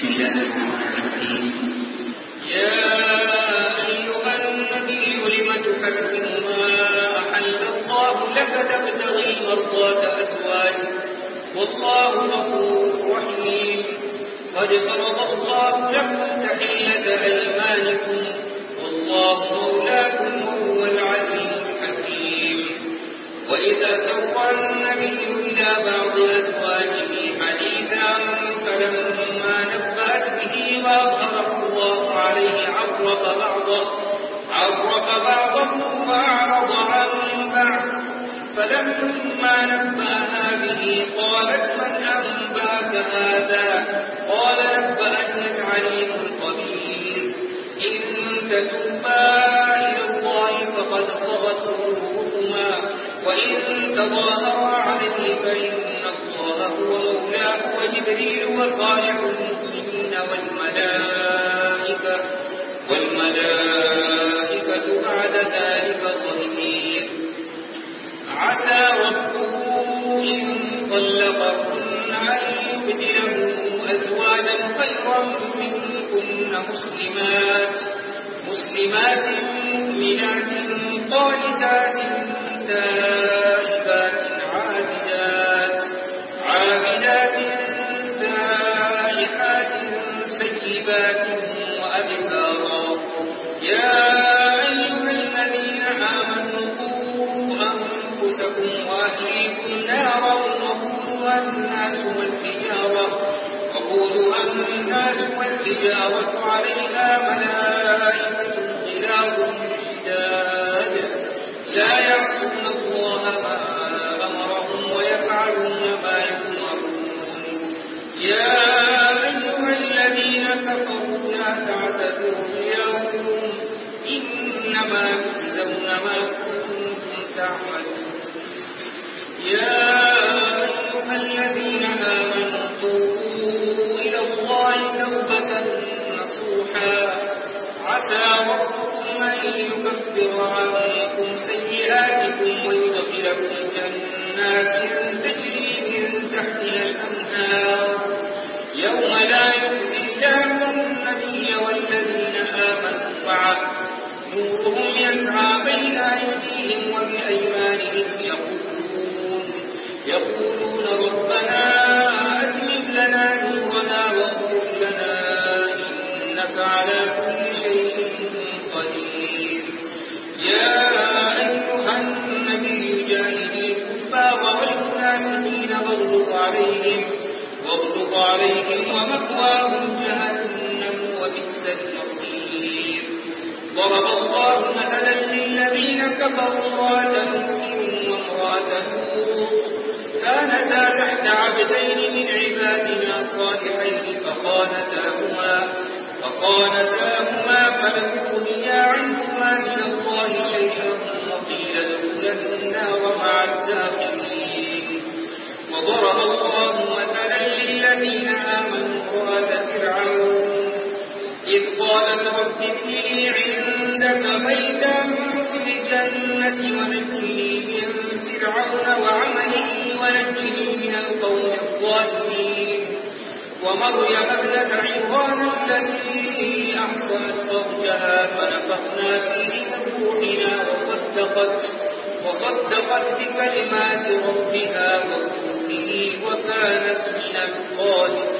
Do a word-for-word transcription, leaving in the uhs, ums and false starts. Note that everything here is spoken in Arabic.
بسم الله الرحمن الرحيم. يا أيها النبي لم تحرم ما أحل الله لك تبتغي مرضات أزواجك والله غفور رحيم. قد فرض الله لكم تحلة أيمانكم والله مولاكم وهو العليم الحكيم. وإذا سر النبي إلى بعض أزواجه حديثا فلما نبأت به وأظهره الله عليه عرف بعضه عرف بعضه وأعرض عن بعض. فلما نبأها به قالت من أنبأك هذا؟ قال نبأني العليم الخبير. إن تتوبا إلى الله فقد صغت قلوبكما وإن تظاهرا عليه فإن الله هو مولاه وجبريل وصالح المؤمنين والملائكة والملائكة بعد ذلك ظهير. عسى ربه إن طلقكن أن يبدله أزواجا خيرا منكن مسلمات مسلمات مؤمنات قانتات تائبات عابدات عابدات سائحات سيبات وأبكارا. يا أيها الذين آمنوا قوا أنفسكم وأهليكم نارا وقودها الناس والحجارة وقودها الناس والحجارة عليها ملائكة غلاظ شداد لا يعصون الله ما أمرهم ويفعلون ما يؤمرون. يا أيها الذين كفروا لا تعتذروا اليوم إنما تجزون ما كنتم تعملون. يا أيها الذين آمنوا توبوا إلى الله توبة نصوحا عسى ربكم أن يكفر عنكم سيئاتكم ويدخلكم جنات تجري من تحتها الأنهار يوم لا يخزي الله النبي والذين آمنوا معه نورهم يسعى بين أيديهم وبأيمانهم يقولون يقولون ربنا أتمم لنا نورنا واغفر لنا إنك على كل شيء قدير. يا أيها النبي جاهد الكفار والمنافقين واغلظ عليهم واغلظ عليهم ومأواهم جهنم وبئس المصير. ضرب الله مثلا للذين كفروا امرأة نوح وامرأة لوط كانتا تحت عبدين من عبادنا صالحين فخانتاهما فخانتاهما فلم يغنيا عنهما من الله شيئا وقيل ادخلا النار مع الداخلين. وضرب الله مثلا للذين آمنوا امرأة فرعون إذ قالت رب ابن لي عندك بيتا في الجنة ونجني من فرعون وعمله ونجني من القوم الظالمين. ومريم ابنة عمران التي أحصنت فرجها فنفخنا فيه من روحنا وصدقت وصدقت بكلمات ربها وكتبه وكانت من القانتين.